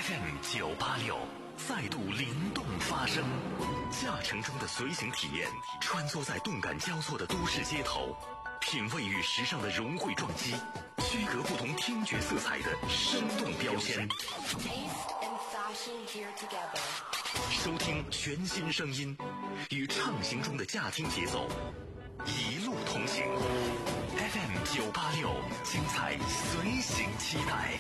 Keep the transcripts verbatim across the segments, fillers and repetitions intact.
F M 九八六再度灵动发声，驾乘中的随行体验，穿梭在动感交错的都市街头，品味与时尚的融汇撞击，区隔不同听觉色彩的生动标签。收听全新声音，与畅行中的驾听节奏，一路同行。F M 九八六，精彩随行期待。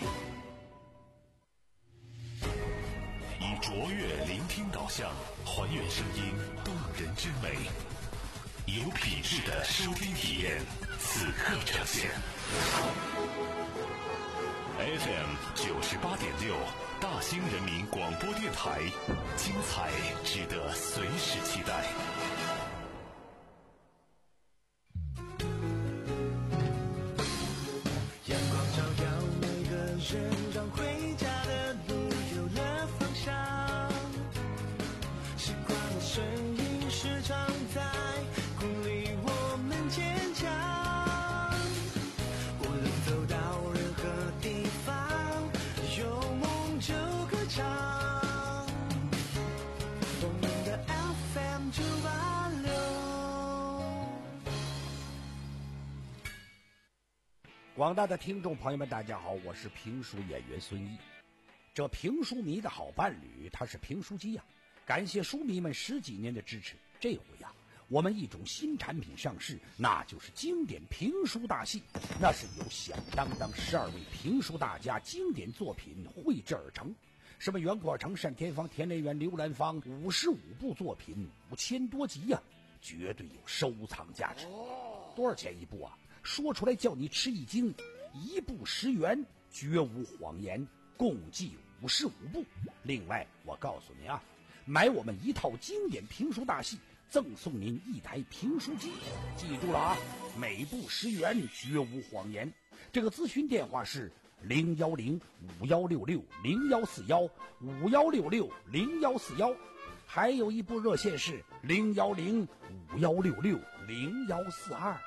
以卓越聆听导向，还原声音动人之美，有品质的收听体验，此刻呈现。F M 九十八点六，大兴人民广播电台，精彩值得随时期待。 阳光照耀每个人，让回家的路有了方向。习惯的声音时常在鼓励我们坚强。无论走到任何地方，有梦就歌唱。我们的 F M 九八六。 广大的听众朋友们大家好，我是评书演员孙一。这评书迷的好伴侣他是评书机呀、啊，感谢书迷们十几年的支持。这回呀、啊，我们一种新产品上市，那就是经典评书大戏。那是由响当当十二位评书大家经典作品绘制而成，什么袁阔成、单田芳、田连元、刘兰芳，五十五部作品，五千多集呀、啊，绝对有收藏价值。多少钱一部啊？说出来叫你吃一惊，一部十元，绝无谎言，共计五十五部。另外我告诉您啊，买我们一套经典评书大戏，赠送您一台评书机。记住了啊，每部十元，绝无谎言。这个咨询电话是零幺零五幺六六零幺四幺五幺六六零幺四幺，还有一部热线是零幺零五幺六六零幺四二。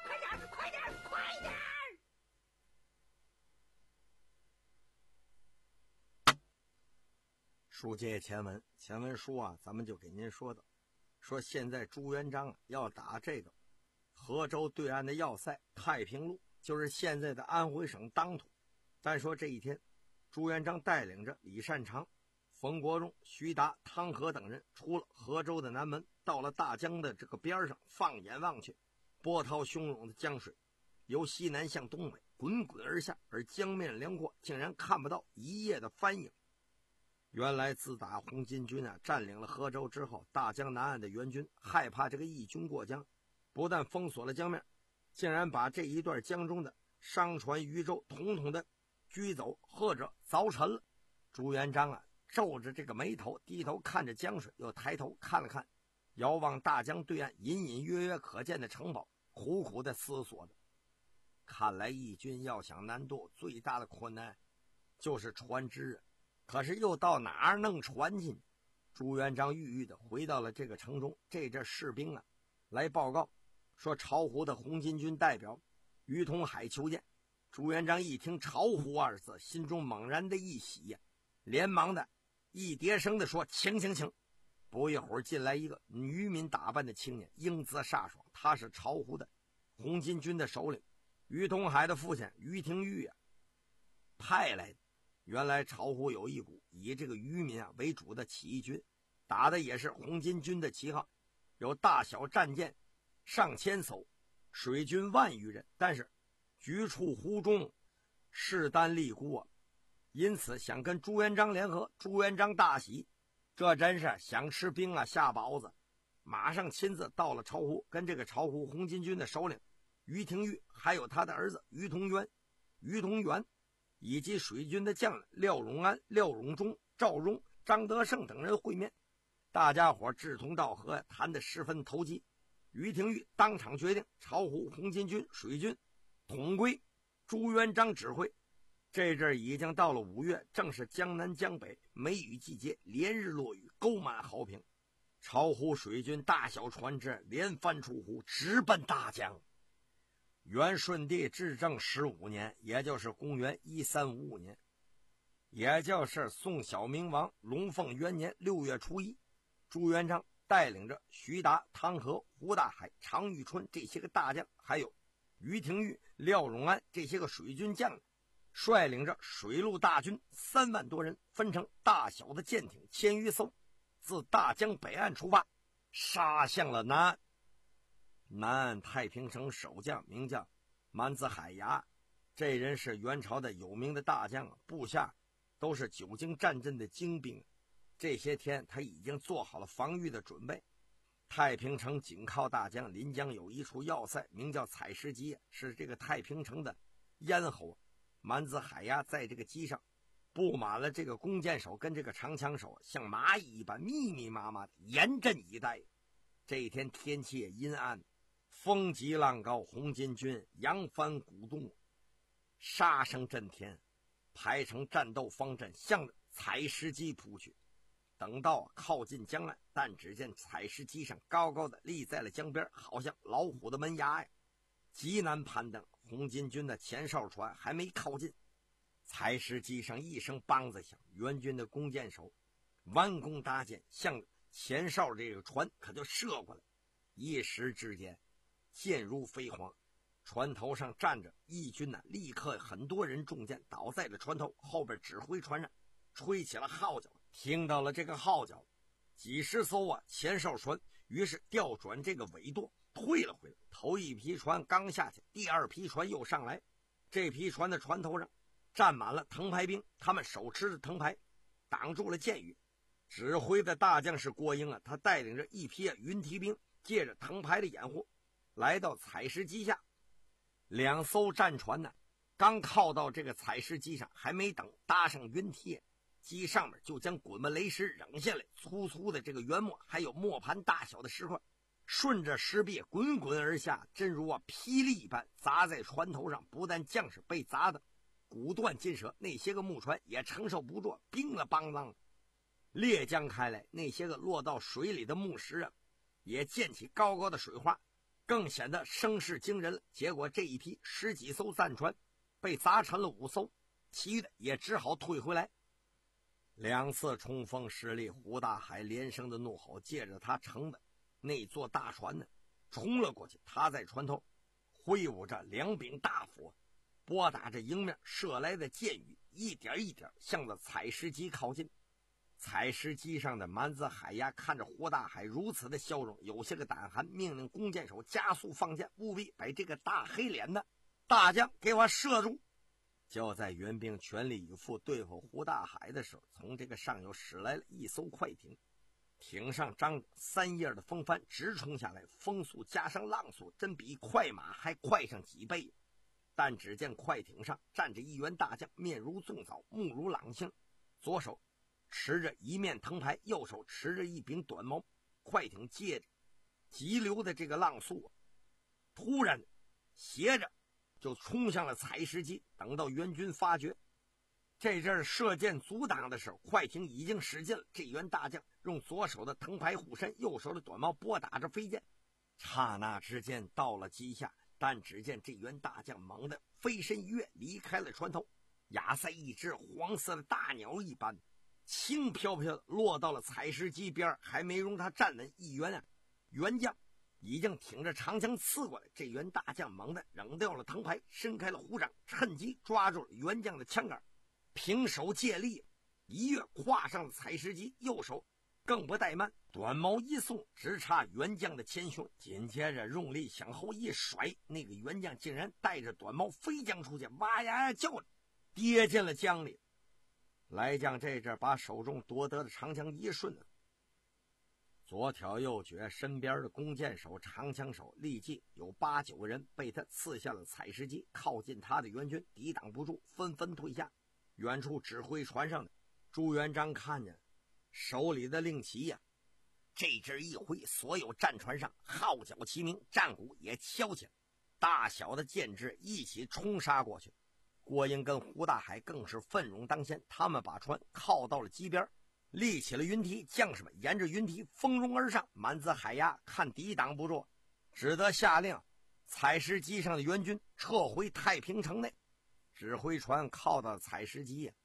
书接前文，前文书啊，咱们就给您说的，说现在朱元璋啊要打这个河州对岸的要塞太平路，就是现在的安徽省当涂。但说这一天，朱元璋带领着李善长、冯国忠、徐达、汤和等人出了河州的南门，到了大江的这个边上，放眼望去，波涛汹涌的江水由西南向东北滚滚而下，而江面辽阔，竟然看不到一叶的帆影。原来自打红巾军啊占领了河州之后，大江南岸的援军害怕这个义军过江，不但封锁了江面，竟然把这一段江中的商船渔舟统统的拘走或者凿沉了。朱元璋啊皱着这个眉头，低头看着江水，又抬头看了看遥望大江对岸隐隐约约可见的城堡，苦苦的思索着。看来义军要想南渡，最大的困难就是船只啊，可是又到哪儿弄船去？朱元璋郁郁的回到了这个城中，这阵士兵啊来报告说巢湖的红巾军代表于同海求见。朱元璋一听巢湖二字，心中猛然的一喜呀、啊，连忙的一叠声的说请请请。不一会儿进来一个渔民打扮的青年，英姿飒爽，他是巢湖的红巾军的首领于同海的父亲于廷玉啊派来的。原来巢湖有一股以这个渔民啊为主的起义军，打的也是红巾军的旗号，有大小战舰上千艘，水军万余人，但是局处湖中，势单力孤啊，因此想跟朱元璋联合。朱元璋大喜，这真是想吃冰啊下包子，马上亲自到了巢湖，跟这个巢湖红巾军的首领于廷玉，还有他的儿子于同元、于同元，以及水军的将领廖永安、廖永忠、赵荣、张德胜等人会面。大家伙志同道合，谈得十分投机。于廷玉当场决定，巢湖红巾军水军统归朱元璋指挥。这阵已经到了五月，正是江南江北梅雨季节，连日落雨，沟满壕平。巢湖水军大小船只连番出湖，直奔大江。元顺帝至正十五年，也就是公元一三五五年， 也就是宋小明王龙凤元年六月初一，朱元璋带领着徐达、汤和、胡大海、常遇春这些个大将，还有于廷玉、廖永安这些个水军将领，率领着水陆大军三万多人，分成大小的舰艇千余艘，自大江北岸出发，杀向了南岸。南岸太平城守将名叫满子海牙，这人是元朝的有名的大将，部下都是久经战阵的精兵。这些天他已经做好了防御的准备。太平城紧靠大江，临江有一处要塞，名叫采石矶，是这个太平城的咽喉。满子海牙在这个矶上布满了这个弓箭手跟这个长枪手，像蚂蚁一般密密麻麻的严阵以待。这一天天气也阴暗，风急浪高，红巾军扬帆鼓动，杀声震天，排成战斗方阵，向着采石矶扑去。等到靠近江岸，但只见采石矶上高高的立在了江边，好像老虎的门牙呀，极难攀登。红巾军的前哨船还没靠近，采石矶上一声梆子响，援军的弓箭手弯弓搭箭，向着前哨这个船可就射过来。一时之间箭如飞蝗，船头上站着义军呢，立刻很多人中箭倒在了船头，后边指挥船上吹起了号角。听到了这个号角，几十艘啊前哨船于是调转这个尾舵退了回来。头一批船刚下去，第二批船又上来。这批船的船头上站满了藤牌兵，他们手持着藤牌挡住了箭雨。指挥的大将是郭英啊，他带领着一批啊云梯兵，借着藤牌的掩护来到采石矶下。两艘战船呢刚靠到这个采石矶上，还没等搭上云梯，矶上面就将滚木雷石扔下来，粗粗的这个圆末还有磨盘大小的石块顺着石壁滚滚而下，真如啊霹雳一般砸在船头上。不但将士被砸的骨断筋折，那些个木船也承受不住，冰了邦啷裂浆开来。那些个落到水里的木石啊也溅起高高的水花，更显得声势惊人了。结果这一批十几艘战船被砸沉了五艘，其余的也只好退回来。两次冲锋失利，胡大海连声的怒吼，借着他乘的那座大船呢冲了过去。他在船头挥舞着两柄大斧，拨打着迎面射来的箭雨，一点一点向着采石矶靠近。采石矶上的满子海牙看着胡大海如此的笑容，有些个胆寒，命令弓箭手加速放箭，务必把这个大黑脸的大将给我射住。就在援兵全力以赴对付胡大海的时候，从这个上游驶来了一艘快艇，艇上张着三叶的风帆，直冲下来，风速加上浪速，真比快马还快上几倍。但只见快艇上站着一员大将，面如粽枣，目如朗星，左手持着一面藤牌，右手持着一柄短矛。快艇借着急流的这个浪速，突然斜着就冲向了采石矶。等到援军发觉这阵射箭阻挡的时候，快艇已经使尽了。这员大将用左手的藤牌护身，右手的短矛拨打着飞箭，刹那之间到了矶下。但只见这员大将猛地飞身一跃，离开了船头，压在一只黄色的大鸟一般，轻飘飘的落到了采石矶边。还没容他站稳，一员啊援将已经挺着长枪刺过来。这员大将猛地扔掉了藤牌，伸开了虎掌，趁机抓住了援将的枪杆，平手借力一跃跨上了采石矶，右手更不怠慢，短矛一送，直插援将的前胸。紧接着用力向后一甩，那个援将竟然带着短矛飞将出去，哇呀呀叫着跌进了江里。来将这阵把手中夺得的长枪一顺，左挑右撅，身边的弓箭手、长枪手立即有八九个人被他刺下了采石矶。靠近他的援军抵挡不住，纷纷退下。远处指挥船上的朱元璋看见手里的令旗呀、啊，这阵一挥，所有战船上号角齐鸣，战鼓也敲起来，大小的舰只一起冲杀过去。郭英跟胡大海更是奋勇当先，他们把船靠到了矶边，立起了云梯，将士们沿着云梯蜂拥而上。满子海牙看抵挡不住，只得下令采石矶上的援军撤回太平城内。指挥船靠到采石矶呀、啊，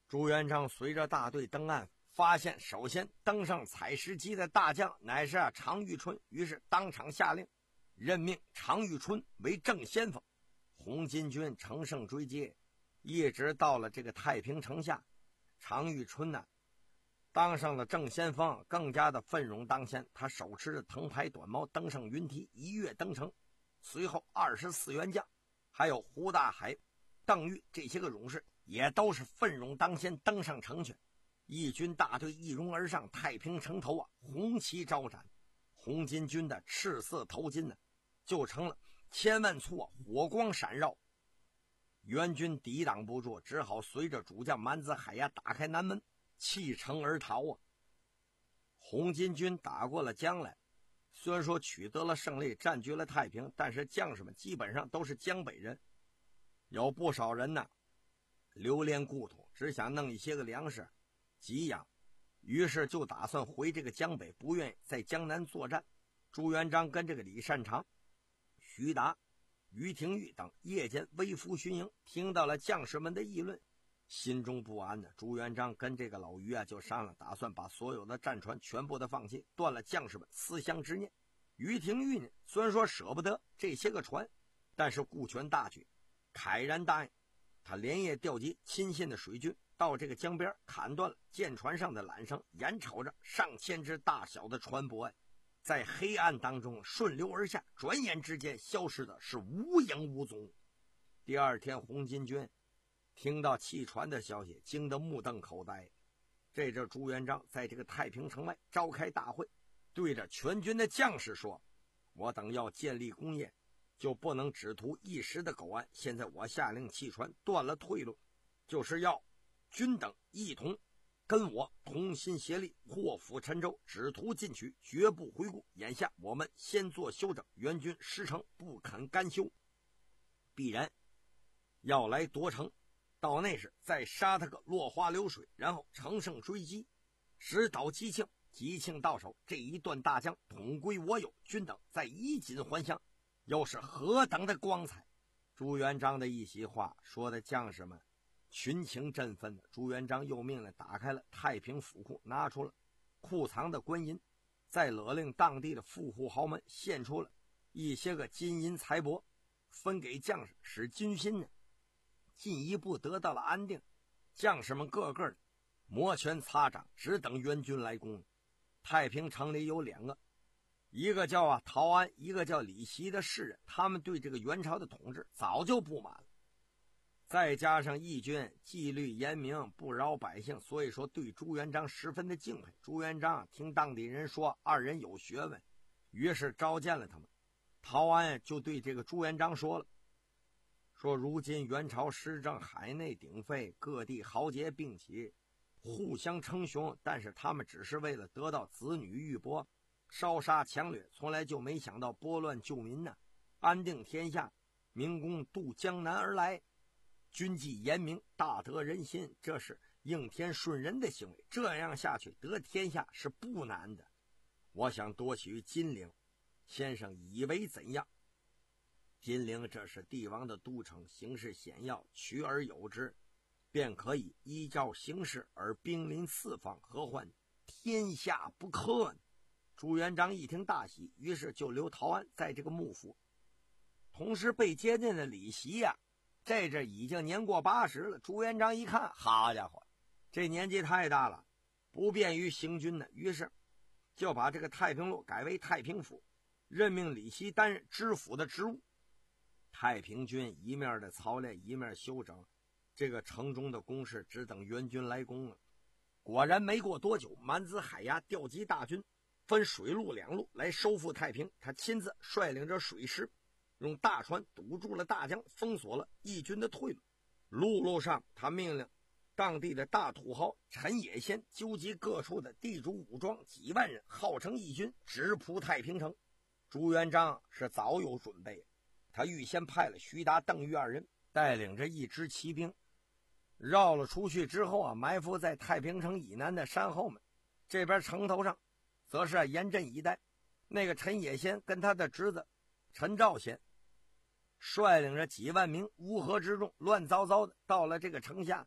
朱元璋随着大队登岸，发现首先登上采石矶的大将乃是啊常遇春，于是当场下令任命常遇春为正先锋。红巾军乘胜追击，一直到了这个太平城下，常遇春呢当上了正先锋，更加的奋勇当先。他手持着藤牌短矛登上云梯，一跃登城。随后二十四员将还有胡大海、邓玉这些个勇士也都是奋勇当先登上城去。义军大队一拥而上，太平城头啊红旗招展，红巾军的赤色头巾呢就成了千万簇啊火光闪绕。援军抵挡不住，只好随着主将蛮子海牙打开南门，弃城而逃啊。红巾军打过了江来，虽然说取得了胜利，占据了太平，但是将士们基本上都是江北人，有不少人呢留恋故土，只想弄一些个粮食给养，于是就打算回这个江北，不愿意在江南作战。朱元璋跟这个李善长、徐达、于廷玉等夜间微服巡营，听到了将士们的议论，心中不安呢。朱元璋跟这个老于啊就商量，打算把所有的战船全部的放弃，断了将士们思乡之念。于廷玉呢虽然说舍不得这些个船，但是顾全大局，慨然答应。他连夜调集亲信的水军到这个江边，砍断了舰船上的缆绳，眼瞅着上千只大小的船舶呀在黑暗当中顺流而下，转眼之间消失的是无影无踪。第二天红巾军听到弃船的消息，惊得目瞪口呆。这阵朱元璋在这个太平城外召开大会，对着全军的将士说，我等要建立功业，就不能只图一时的苟安，现在我下令弃船，断了退路，就是要君等一同跟我同心协力，破釜沉舟，只图进取，绝不回顾。眼下我们先做休整，援军失城不肯甘休，必然要来夺城，到那时再杀他个落花流水，然后乘胜追击，直捣吉庆。吉庆到手，这一段大江统归我有，君等再衣锦还乡，又是何等的光彩。朱元璋的一席话说的将士们群情振奋的。朱元璋又命令打开了太平府库，拿出了库藏的官银，再勒令当地的富户豪门献出了一些个金银财帛，分给将士，使军心呢进一步得到了安定。将士们个个的摩拳擦掌，只等援军来攻。太平城里有两个，一个叫啊陶安，一个叫李袭的士人，他们对这个元朝的统治早就不满了。再加上义军纪律严明，不饶百姓，所以说对朱元璋十分的敬佩。朱元璋听当地人说二人有学问，于是召见了他们。陶安就对这个朱元璋说了，说如今元朝施政海内鼎沸，各地豪杰并起，互相称雄，但是他们只是为了得到子女玉帛，烧杀抢掠，从来就没想到拨乱救民呢、啊，安定天下，明公渡江南而来，军纪严明，大得人心，这是应天顺人的行为，这样下去得天下是不难的。我想夺取金陵，先生以为怎样？金陵这是帝王的都城，形势险要，取而有之，便可以依照形势而兵临四方，何患天下不克呢？朱元璋一听大喜，于是就留陶安在这个幕府。同时被接见的李袭呀、啊，这阵已经年过八十了。朱元璋一看，好家伙，这年纪太大了，不便于行军呢，于是就把这个太平路改为太平府，任命李袭担任知府的职务。太平军一面的操练，一面休整，这个城中的工事只等援军来攻了。果然没过多久，蛮子海牙调集大军，分水陆两路来收复太平。他亲自率领着水师，用大船堵住了大江，封锁了义军的退路。陆路上他命令当地的大土豪陈野先纠集各处的地主武装几万人，号称义军，直扑太平城。朱元璋是早有准备，他预先派了徐达、邓玉二人带领着一支骑兵绕了出去之后啊，埋伏在太平城以南的山后面。这边城头上则是严阵以待。那个陈野先跟他的侄子陈兆先率领着几万名乌合之众，乱糟糟的到了这个城下，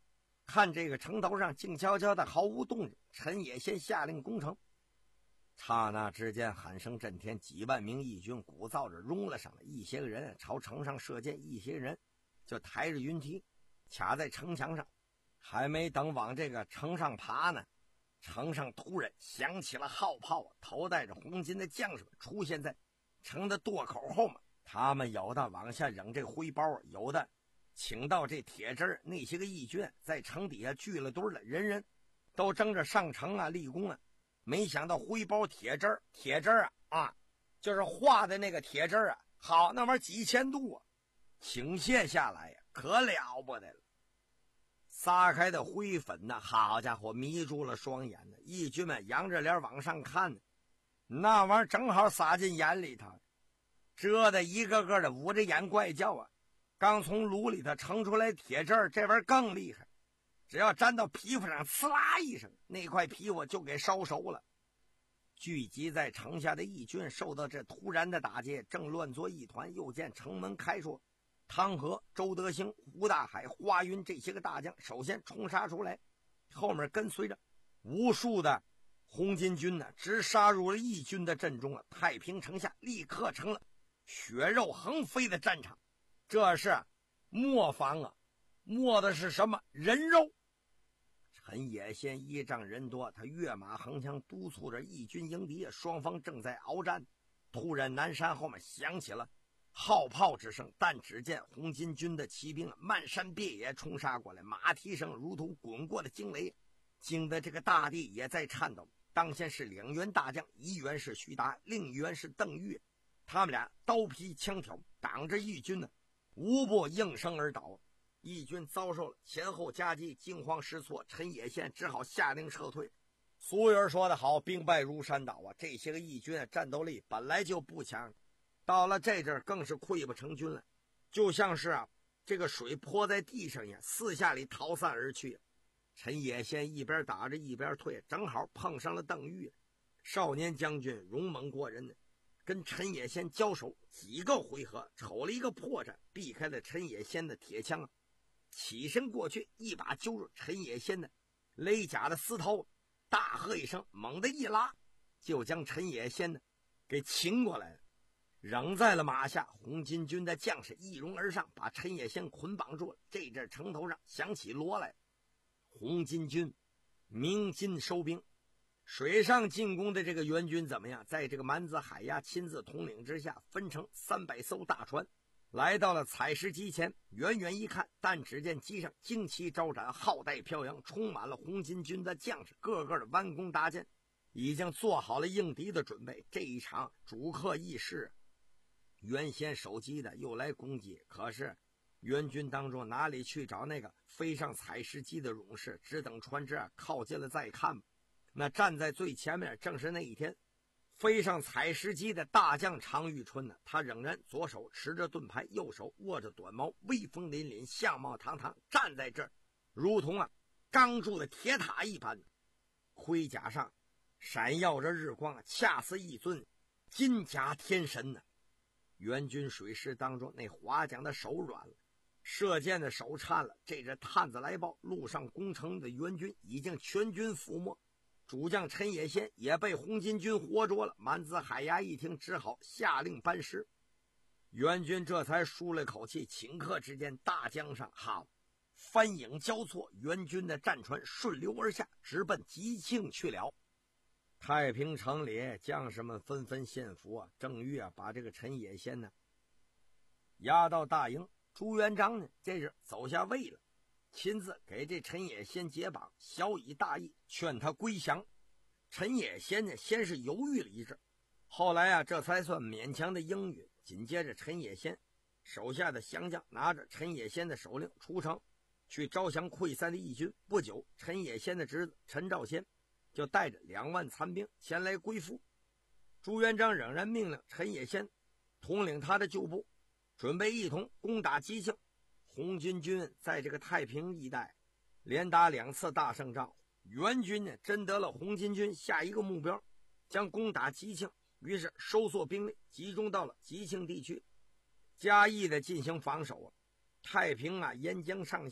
看这个城头上静悄悄的，毫无动静。陈野先下令攻城，刹那之间喊声震天，几万名义军鼓噪着拥了上来。一些个人朝城上射箭，一些人就抬着云梯卡在城墙上，还没等往这个城上爬呢，城上突然响起了号炮，头戴着红巾的将士们出现在城的垛口后面。他们有的往下扔这灰包，有的请到这铁枝儿。那些个义军在城底下聚了堆了，人人都争着上城啊立功啊。没想到灰包铁枝儿铁枝儿啊啊就是画的那个铁枝儿啊，好，那玩意儿几千度啊，倾泻下来呀，可了不得了。撒开的灰粉呢，好家伙，迷住了双眼呢。义军们仰着脸往上看呢，那玩意儿正好撒进眼里头，遮的一个个的捂着眼怪叫啊。刚从炉里头盛出来铁汁儿，这玩意儿更厉害，只要沾到皮肤上，呲啦一声，那块皮肤就给烧熟了。聚集在城下的义军受到这突然的打击，正乱作一团。又见城门开说，汤和、周德兴、胡大海、华云这些个大将首先冲杀出来，后面跟随着无数的红巾军呢，直杀入了义军的阵中啊！太平城下立刻成了血肉横飞的战场。这是磨坊啊，磨的是什么？人肉。陈野先依仗人多，他跃马横枪，督促着义军迎敌。双方正在鏖战，突然南山后面响起了号炮之声，但只见红巾军的骑兵漫山遍野冲杀过来，马蹄声如同滚过的惊雷，惊得这个大地也在颤抖。当先是两员大将，一员是徐达，另一员是邓玉，他们俩刀劈枪挑，挡着义军呢，无不应声而倒。义军遭受了前后夹击，惊慌失措，陈野先只好下令撤退。俗语说得好，兵败如山倒啊！这些个义军战斗力本来就不强，到了这阵更是溃不成军了，就像是啊这个水泼在地上一样，四下里逃散而去。陈野先一边打着一边退，正好碰上了邓玉。少年将军勇猛过人呢，跟陈野先交手几个回合，瞅了一个破绽，避开了陈野先的铁枪啊，起身过去，一把揪住陈野先的勒甲的丝头，大喝一声，猛地一拉，就将陈野先呢给擒过来了，扔在了马下。红巾军的将士一拥而上，把陈野先捆绑住了。这阵城头上响起锣来，红巾军鸣金收兵。水上进攻的这个援军怎么样？在这个蛮子海牙亲自统领之下，分成三百艘大船，来到了采石矶前。远远一看，但只见矶上旌旗招展，号带飘扬，充满了红巾军的将士，个个的弯弓搭箭，已经做好了应敌的准备。这一场主客议事，原先守击的又来攻击，可是援军当中哪里去找那个飞上采石矶的勇士？只等船只靠近了再看吧。那站在最前面正是那一天飞上采石矶的大将常遇春呢，他仍然左手持着盾牌，右手握着短矛，威风凛凛，相貌堂堂，站在这儿如同啊钢铸的铁塔一般，盔甲上闪耀着日光，恰似一尊金甲天神呢。援军水师当中，那划桨的手软了，射箭的手颤了。这阵探子来报，路上攻城的援军已经全军覆没，主将陈野先也被红巾军活捉了。蛮子海牙一听，只好下令班师。援军这才舒了口气，顷刻之间，大江上好帆影交错，援军的战船顺流而下，直奔吉庆去了。太平城里将士们纷纷献俘啊，郑玉啊把这个陈野先呢押到大营。朱元璋呢这是走下位了，亲自给这陈野先解绑，小以大义，劝他归降。陈野先呢先是犹豫了一阵，后来啊这才算勉强的应允。紧接着陈野先手下的降将拿着陈野先的手令出城去招降溃散的义军。不久，陈野先的侄子陈兆先就带着两万残兵前来归附。朱元璋仍然命令陈野先统领他的旧部，准备一同攻打吉庆。红巾军在这个太平一带连打两次大胜仗，援军呢征得了红巾军下一个目标，将攻打吉庆。于是收缩兵力，集中到了吉庆地区，加意的进行防守啊。太平啊沿江上下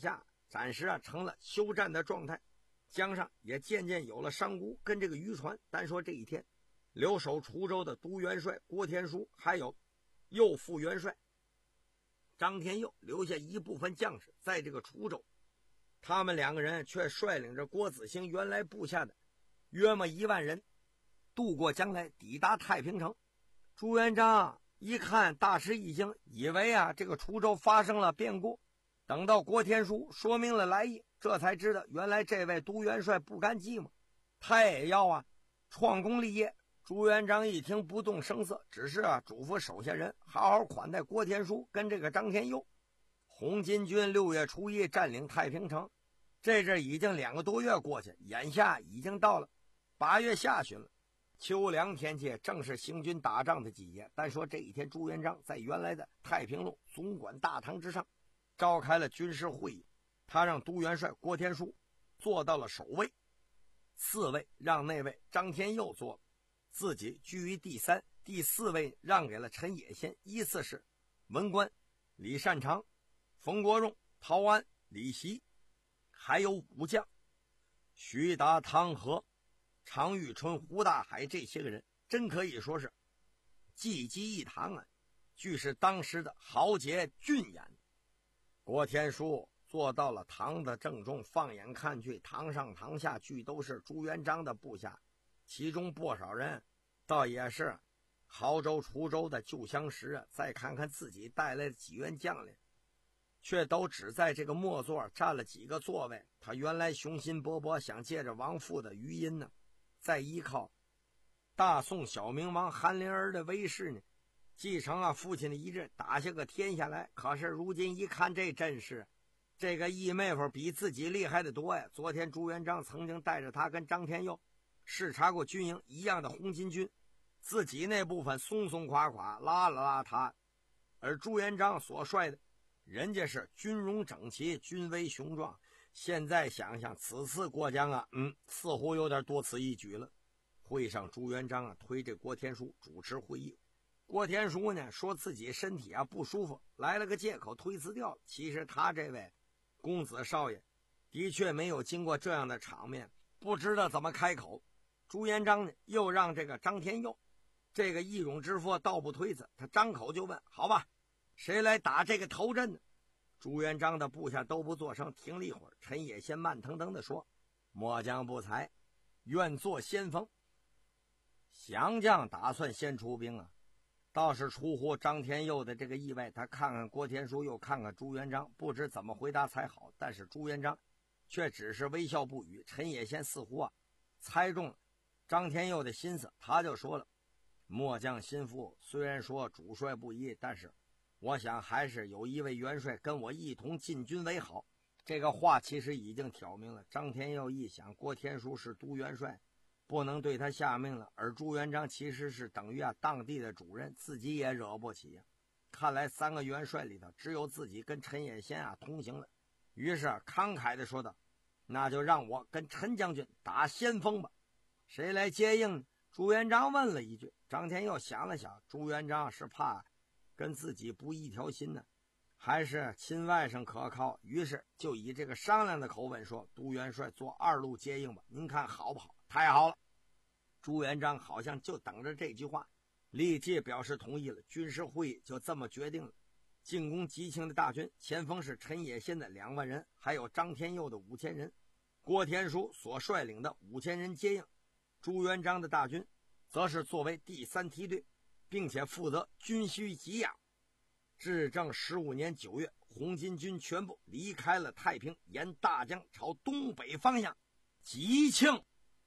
暂时啊成了休战的状态，江上也渐渐有了商贾跟这个渔船。单说这一天，留守滁州的都元帅郭天书，还有右副元帅张天佑留下一部分将士在这个滁州，他们两个人却率领着郭子兴原来部下的约莫一万人渡过江来，抵达太平城。朱元璋一看大吃一惊，以为啊这个滁州发生了变故。等到郭天书说明了来意，这才知道原来这位都元帅不甘寂寞，他也要啊创功立业。朱元璋一听不动声色，只是啊嘱咐手下人好好款待郭天书跟这个张天佑。红巾军六月初一占领太平城，这阵已经两个多月过去，眼下已经到了八月下旬了。秋凉天气，正是行军打仗的季节。但说这一天，朱元璋在原来的太平路总管大堂之上召开了军事会议，他让都元帅郭天书坐到了首位，次位让那位张天佑坐了，自己居于第三，第四位让给了陈野先，依次是文官李善长、冯国荣、陶安、李袭，还有武将徐达、汤和、常遇春、胡大海，这些个人真可以说是济济一堂啊，俱是当时的豪杰俊颜。郭天书坐到了堂的正中，放眼看去，堂上堂下俱都是朱元璋的部下，其中不少人倒也是亳州、滁州的旧相识啊。再看看自己带来的几员将领，却都只在这个末座占了几个座位。他原来雄心勃勃，想借着王父的余荫呢，再依靠大宋小明王韩林儿的威势呢，继承啊父亲的遗志，打下个天下来。可是如今一看，这阵势，这个义妹夫比自己厉害的多呀。昨天朱元璋曾经带着他跟张天佑视察过军营，一样的红巾军，自己那部分松松垮垮、邋里邋遢，而朱元璋所率的人家是军容整齐、军威雄壮。现在想想，此次过江啊，嗯，似乎有点多此一举了。会上，朱元璋啊推着郭天书主持会议。郭天书呢说自己身体啊不舒服，来了个借口推辞掉了。其实他这位公子少爷的确没有经过这样的场面，不知道怎么开口。朱元璋呢又让这个张天佑这个义勇之父倒不推辞，他张口就问：好吧，谁来打这个头阵呢？朱元璋的部下都不作声，停了一会儿，陈野先慢腾腾地说：末将不才，愿做先锋。降将打算先出兵啊，倒是出乎张天佑的这个意外。他看看郭天书，又看看朱元璋，不知怎么回答才好。但是朱元璋却只是微笑不语。陈野先似乎啊猜中了张天佑的心思，他就说了：末将心腹虽然说主帅不一，但是我想还是有一位元帅跟我一同进军为好。这个话其实已经挑明了。张天佑一想，郭天书是都元帅，不能对他下命了，而朱元璋其实是等于啊当地的主人，自己也惹不起。看来三个元帅里头只有自己跟陈野先啊同行了。于是慷慨地说道：那就让我跟陈将军打先锋吧，谁来接应呢？朱元璋问了一句。张天佑想了想，朱元璋是怕跟自己不一条心呢，还是亲外甥可靠，于是就以这个商量的口吻说：都元帅做二路接应吧，您看好不好？太好了。朱元璋好像就等着这句话，立即表示同意了。军事会议就这么决定了。进攻吉庆的大军，前锋是陈野先的两万人，还有张天佑的五千人，郭天书所率领的五千人接应。朱元璋的大军则是作为第三梯队，并且负责军需给养。至正十五年九月，红巾军全部离开了太平，沿大江朝东北方向吉庆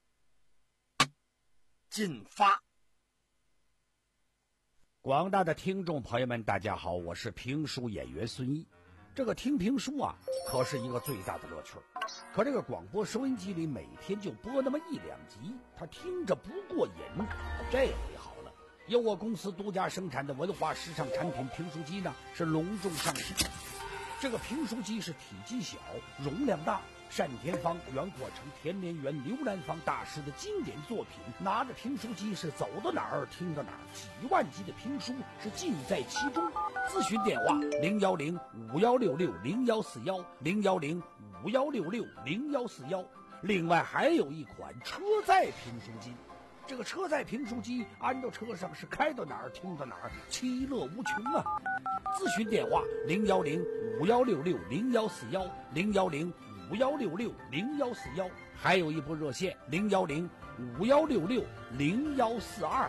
进发。 广大的听众朋友们，大家好，我是评书演员孙毅。这个听评书啊，可是一个最大的乐趣。可这个广播收音机里每天就播那么一两集，他听着不过瘾。这回好了，由我公司独家生产的文化时尚产品评书机呢，是隆重上市。这个评书机是体积小，容量大，单田芳、袁阔成、田连元、刘兰芳大师的经典作品。拿着评书机是走到哪儿听到哪儿，几万集的评书是尽在其中。咨询电话：零幺零五幺六六零幺四幺零幺零五幺六六零幺四幺。另外还有一款车载评书机，这个车载评书机安到车上是开到哪儿听到哪儿，其乐无穷啊！咨询电话零幺零五幺六六零幺四幺零幺零五幺六六零幺四幺，还有一部热线零幺零五幺六六零幺四二。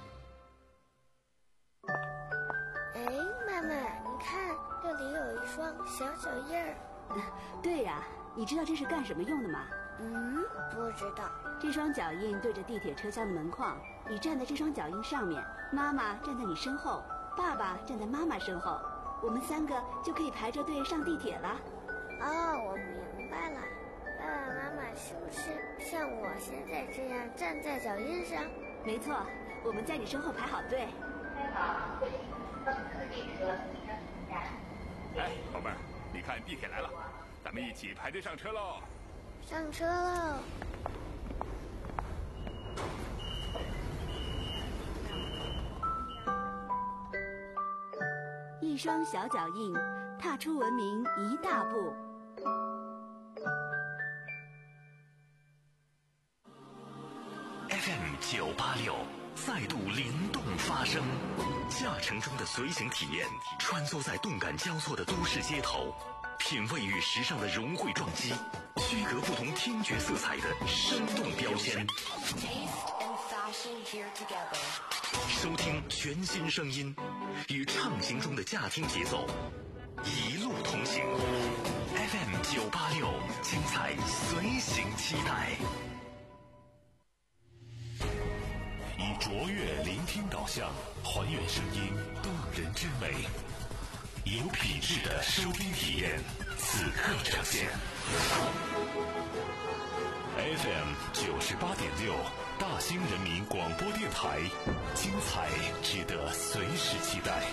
哎，妈妈，你看这里有一双小脚印儿。 对呀、啊，你知道这是干什么用的吗？ 嗯，不知道。 这双脚印对着地铁车厢的门框，你站在这双脚印上面，妈妈站在你身后，爸爸站在妈妈身后，我们三个就可以排着队上地铁了。 哦，我明白了。爸爸妈妈是不是像我现在这样站在脚印上？ 没错，我们在你身后排好队。 哎，宝贝儿，你看地铁来了，咱们一起排队上车喽！ 上车喽！ 一双小脚印，踏出文明一大步。 F M 九八六再度灵动发声，驾乘中的随行体验，穿梭在动感交错的都市街头，品味与时尚的融汇撞击，区隔不同听觉色彩的生动标签。收听全新声音，与畅行中的驾听节奏，一路同行。F M 九八六，精彩随行期待。以卓越聆听导向，还原声音动人之美，有品质的收听体验，此刻呈现。F M 九十八点六，大兴人民广播电台，精彩值得随时期待。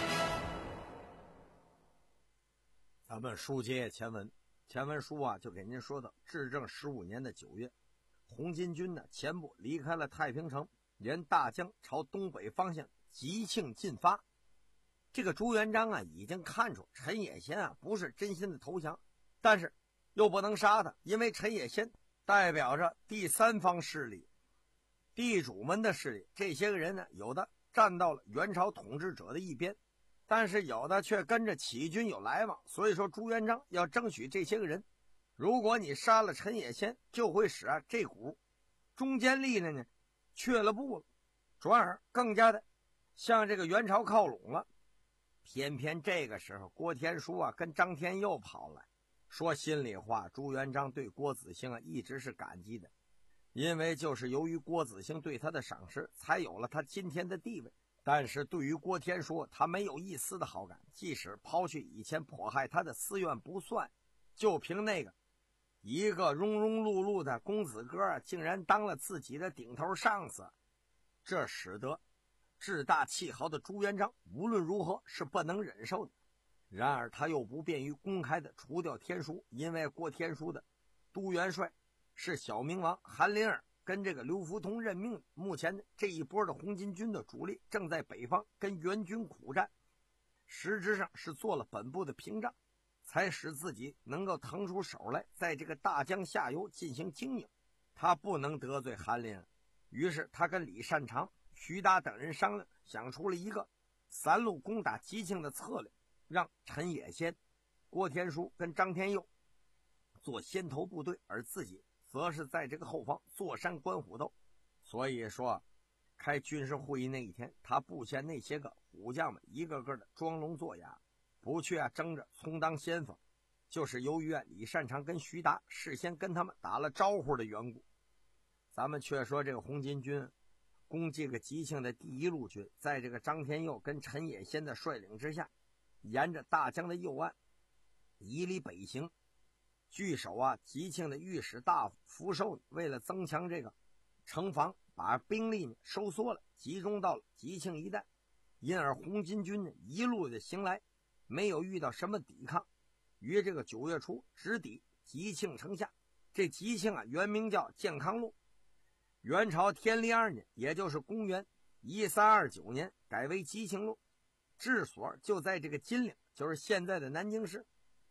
咱们书接前文，前文书啊就给您说到，至正十五年的九月，红巾军呢前部离开了太平城，沿大江朝东北方向急庆进发。这个朱元璋啊已经看出陈野先啊不是真心的投降，但是又不能杀他，因为陈野先代表着第三方势力，地主们的势力。这些个人呢，有的站到了元朝统治者的一边，但是有的却跟着起义军有来往。所以说朱元璋要争取这些个人，如果你杀了陈野先，就会使啊这股中坚力量呢却了步了，转而更加的向这个元朝靠拢了。偏偏这个时候郭天书啊跟张天佑跑来，说心里话，朱元璋对郭子兴啊一直是感激的，因为就是由于郭子兴对他的赏识，才有了他今天的地位。但是对于郭天书，他没有一丝的好感，即使抛去以前迫害他的私怨不算，就凭那个一个庸庸碌碌的公子哥竟然当了自己的顶头上司，这使得志大气豪的朱元璋无论如何是不能忍受的。然而他又不便于公开的除掉天书，因为郭天书的都元帅是小明王韩林儿跟这个刘福通任命的。目前这一波的红巾军的主力正在北方跟元军苦战，实质上是做了本部的屏障，才使自己能够腾出手来在这个大江下游进行经营。他不能得罪韩林儿，于是他跟李善长、徐达等人商量，想出了一个三路攻打吉庆的策略，让陈野先、郭天书跟张天佑做先头部队，而自己则是在这个后方坐山观虎斗。所以说开军事会议那一天，他布下那些个虎将们一个个的装聋作哑，不去啊争着充当先锋，就是由于啊李善长跟徐达事先跟他们打了招呼的缘故。咱们却说这个红巾军攻这个吉庆的第一路军，在这个张天佑跟陈野先的率领之下，沿着大江的右岸以里北行。据守啊吉庆的御史大夫福寿为了增强这个城防，把兵力呢收缩了，集中到了吉庆一带，因而红巾军呢一路的行来，没有遇到什么抵抗，于这个九月初直抵吉庆城下。这吉庆啊原名叫健康路，元朝天历二年，也就是公元一三二九年改为吉庆路，治所就在这个金陵，就是现在的南京市。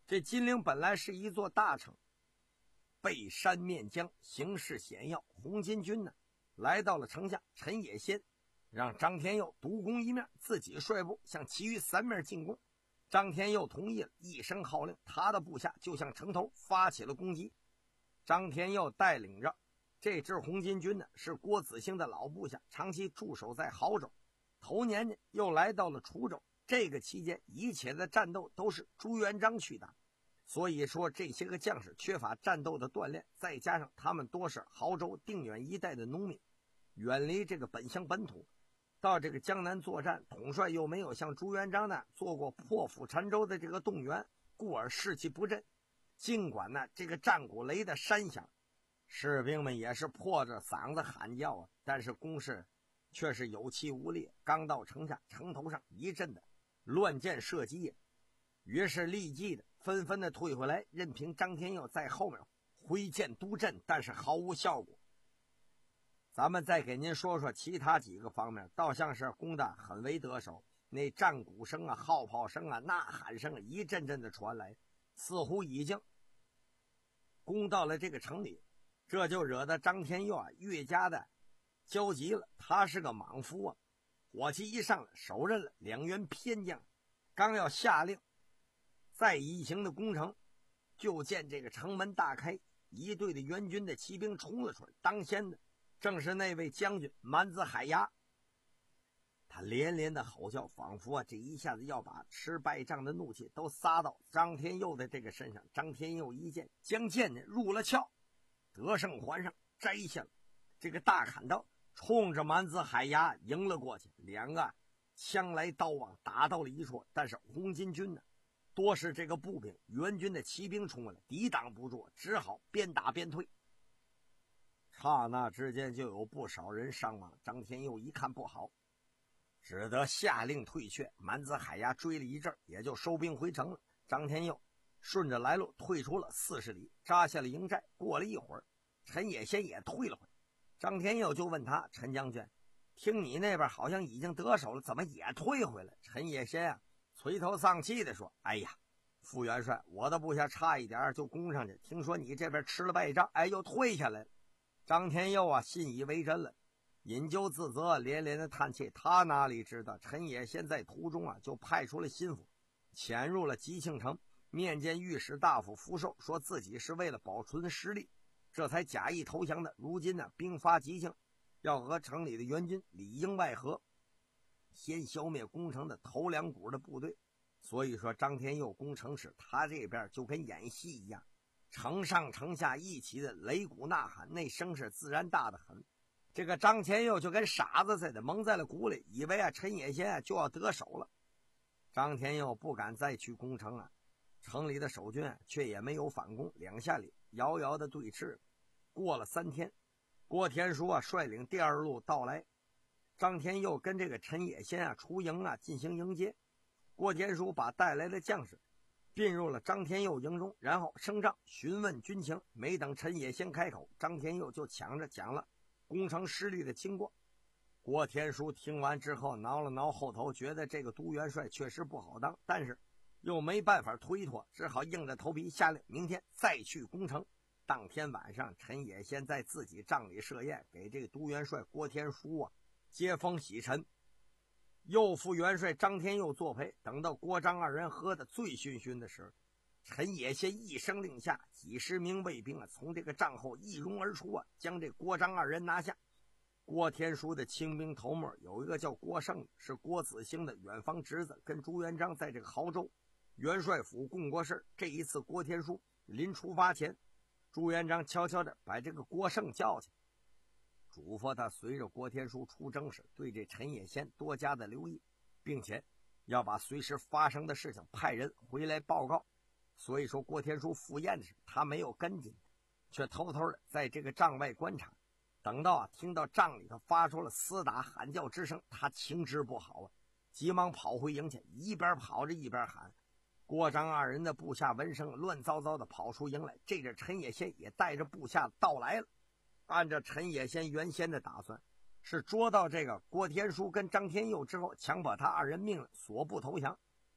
这金陵本来是一座大城，背山面江，形势险要。红巾军呢，来到了城下，陈野先让张天佑独攻一面，自己率部向其余三面进攻。张天佑同意了，一声号令，他的部下就向城头发起了攻击。张天佑带领着这支红巾军呢，是郭子兴的老部下，长期驻守在亳州，头年呢又来到了滁州。这个期间一切的战斗都是朱元璋去打，所以说这些个将士缺乏战斗的锻炼，再加上他们多是亳州定远一带的农民，远离这个本乡本土，到这个江南作战，统帅又没有像朱元璋呢做过破釜沉舟的这个动员，故而士气不振。尽管呢这个战鼓擂的山响，士兵们也是破着嗓子喊叫啊，但是攻势却是有气无力。刚到城下，城头上一阵的乱箭射击，于是立即的纷纷的退回来，任凭张天佑在后面挥剑督阵，但是毫无效果。咱们再给您说说其他几个方面，倒像是攻得很为得手，那战鼓声啊、号炮声啊、呐喊声啊一阵阵的传来，似乎已经攻到了这个城里，这就惹得张天佑啊越加的焦急了。他是个莽夫啊，火气一上来，手刃了两员偏将，刚要下令再一行的攻城，就见这个城门大开，一队的援军的骑兵冲了出来，当先的正是那位将军蛮子海牙。他连连的吼叫，仿佛啊这一下子要把吃败仗的怒气都撒到张天佑的这个身上。张天佑一见，将剑呢入了鞘，得胜环上，摘下了这个大砍刀，冲着蛮子海牙迎了过去。两个枪来刀往，打到了一处，但是红巾军呢多是这个步兵，援军的骑兵冲过来，抵挡不住，只好边打边退。刹那之间就有不少人伤亡。张天佑一看不好，只得下令退却。蛮子海牙追了一阵，也就收兵回城了。张天佑顺着来路退出了四十里，扎下了营寨。过了一会儿，陈野先也退了回来。张天佑就问他：陈将军，听你那边好像已经得手了，怎么也退回来？陈野先啊垂头丧气的说：哎呀，副元帅，我的部下差一点就攻上去，听说你这边吃了败仗，哎，又退下来了。张天佑啊信以为真了，引咎自责，连连的叹气。他哪里知道陈野先在途中啊就派出了心腹，潜入了吉庆城，面见御史大夫福寿，说自己是为了保存实力，这才假意投降的。如今呢兵发吉庆，要和城里的援军里应外合，先消灭攻城的头两股的部队。所以说张天佑攻城时，他这边就跟演戏一样，城上城下一起的擂鼓呐喊，那声势自然大得很。这个张天佑就跟傻子似的蒙在了鼓里，以为啊陈野先啊就要得手了。张天佑不敢再去攻城啊，城里的守军啊却也没有反攻，两下里遥遥的对峙。过了三天，郭天书啊率领第二路到来，张天佑跟这个陈野先啊出营啊进行迎接。郭天书把带来的将士并入了张天佑营中，然后升帐询问军情。没等陈野先开口，张天佑就抢着讲了攻城失利的经过。郭天书听完之后挠了挠后头，觉得这个都元帅确实不好当，但是又没办法推脱，只好硬着头皮下令明天再去攻城。当天晚上，陈野先在自己帐里设宴，给这个都元帅郭天书啊接风洗尘，右副元帅张天佑作陪。等到郭张二人喝得醉醺醺的时候，陈野先一声令下，几十名卫兵啊从这个帐后一拥而出啊，将这郭张二人拿下。郭天书的亲兵头目有一个叫郭胜，是郭子兴的远房侄子，跟朱元璋在这个亳州元帅府共过事。这一次郭天书临出发前，朱元璋悄悄地把这个郭胜叫去，嘱咐他随着郭天书出征时，对这陈野先多加的留意，并且要把随时发生的事情派人回来报告。所以说郭天书赴宴时，他没有跟进，却偷偷的在这个帐外观察。等到啊听到帐里头发出了厮打喊叫之声，他情知不好啊，急忙跑回营前，一边跑着一边喊。郭张二人的部下闻声乱糟糟的跑出营来，这阵陈野先也带着部下到来了。按照陈野先原先的打算，是捉到这个郭天书跟张天佑之后，强迫他二人命令，所不投降。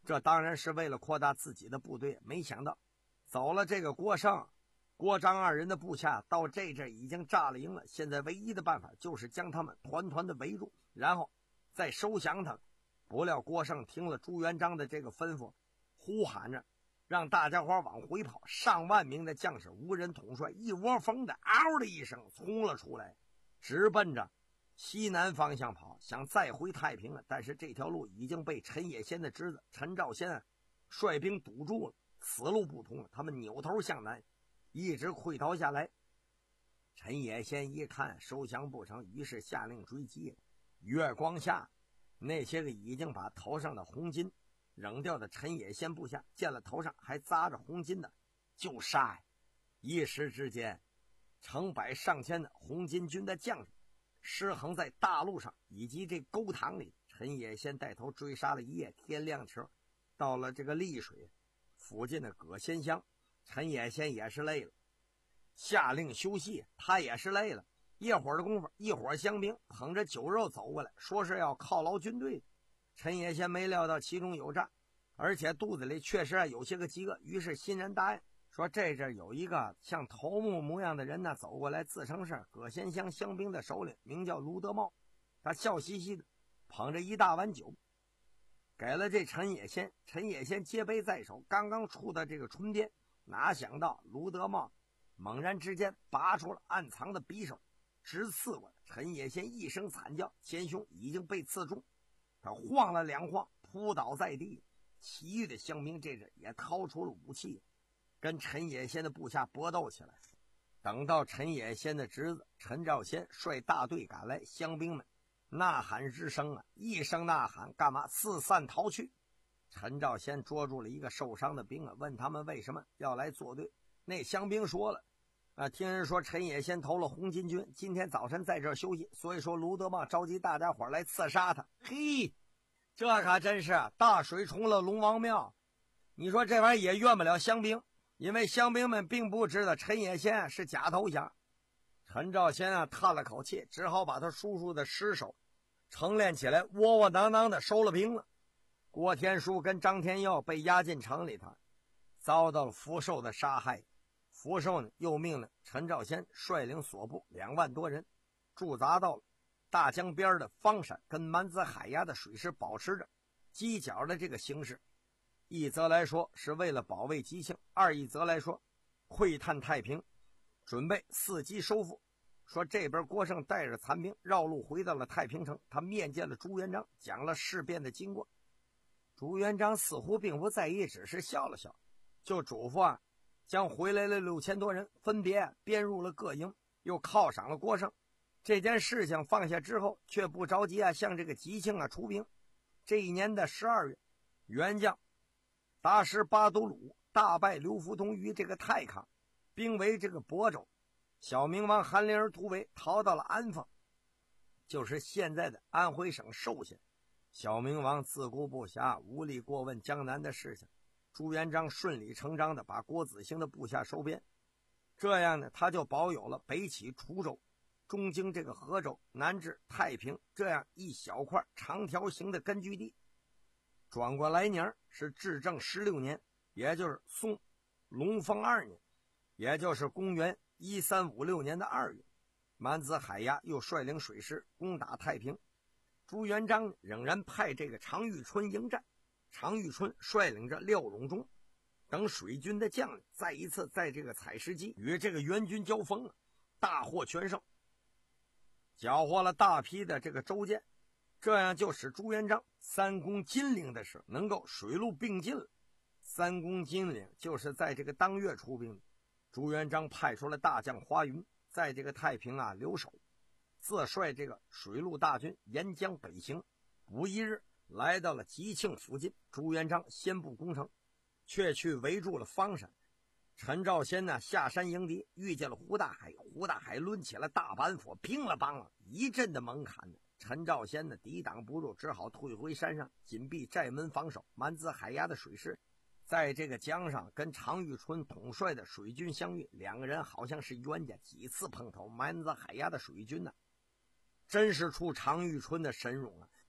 这当然是为了扩大自己的部队，没想到走了这个郭胜、郭张二人的部下到这阵已经炸了营了，现在唯一的办法就是将他们团团的围住，然后再收降他们。不料郭胜听了朱元璋的这个吩咐，呼喊着让大家伙往回跑，上万名的将士无人统帅，一窝蜂的嗷的一声冲了出来，直奔着西南方向跑，想再回太平了。但是这条路已经被陈野先的侄子陈兆先率兵堵住了，此路不通了。他们扭头向南，一直溃逃下来。陈野先一看收降不成，于是下令追击。月光下，那些个已经把头上的红巾扔掉的陈野先部下，见了头上还扎着红巾的就杀呀！一时之间，成百上千的红巾军的将士失衡在大路上以及这沟塘里。陈野先带头追杀了一夜，天亮球到了这个丽水附近的葛仙乡，陈野先也是累了，下令休息，他也是累了。一会儿的功夫，一伙乡兵捧着酒肉走过来，说是要犒劳军队。陈野先没料到其中有诈，而且肚子里确实有些个饥饿，于是欣然答应，说这阵有一个像头目模样的人呢走过来，自称是葛仙乡乡兵的首领，名叫卢德茂。他笑嘻嘻的捧着一大碗酒给了这陈野先。陈野先接杯在手，刚刚触到这个唇边，哪想到卢德茂猛然之间拔出了暗藏的匕首，直刺过来。陈野先一声惨叫，前胸已经被刺中，他晃了两晃，扑倒在地。其余的乡兵这阵也掏出了武器，跟陈野先的部下搏斗起来。等到陈野先的侄子陈兆先率大队赶来，乡兵们呐喊之声啊，一声呐喊，干嘛四散逃去。陈兆先捉住了一个受伤的兵啊，问他们为什么要来作对。那乡兵说了啊，听人说陈野先投了红巾军，今天早晨在这儿休息，所以说卢德茂召集大家伙来刺杀他。嘿，这可真是大水冲了龙王庙。你说这玩意儿也怨不了乡兵，因为乡兵们并不知道陈野先是假投降。陈兆先啊叹了口气，只好把他叔叔的尸首成殓起来，窝窝囊囊的收了兵了。郭天书跟张天耀被押进城里头，遭到了福寿的杀害。福寿呢又命令陈兆先率领所部两万多人驻扎到了大江边的方山，跟蛮子海牙的水师保持着犄角的这个形势。一则来说是为了保卫吉庆，二一则来说窥探太平，准备伺机收复。说这边郭胜带着残兵绕路回到了太平城，他面见了朱元璋，讲了事变的经过。朱元璋似乎并不在意，只是笑了笑，就嘱咐啊，将回来了六千多人分别编入了各营，又犒赏了郭胜。这件事情放下之后，却不着急啊向这个吉庆啊出兵。这一年的十二月，元将达什巴都鲁大败刘福通于这个太康，兵围这个亳州。小明王韩林儿突围，逃到了安丰，就是现在的安徽省寿县。小明王自顾不暇，无力过问江南的事情。朱元璋顺理成章的把郭子兴的部下收编，这样呢，他就保有了北起滁州，中经这个河州，南至太平这样一小块长条形的根据地。转过来年是至正十六年，也就是宋隆丰二年，也就是公元一三五六年的二月，蛮子海牙又率领水师攻打太平。朱元璋仍然派这个常遇春迎战，常遇春率领着廖永忠等水军的将领，再一次在这个采石矶与这个援军交锋了，大获全胜，缴获了大批的这个州舰，这样就使朱元璋三攻金陵的事能够水陆并进了。三攻金陵就是在这个当月出兵的。朱元璋派出了大将华云在这个太平啊留守，自率这个水陆大军沿江北行，不一日来到了吉庆附近。朱元璋先不攻城，却去围住了方山。陈兆先呢下山迎敌，遇见了胡大海，胡大海抡起了大板斧，乒了乓了一阵的猛砍呢。陈兆先呢抵挡不住，只好退回山上，紧闭寨门防守。蛮子海牙的水师在这个江上跟常遇春统帅的水军相遇，两个人好像是冤家，几次碰头。蛮子海牙的水军呢、啊，真是出常遇春的神勇啊！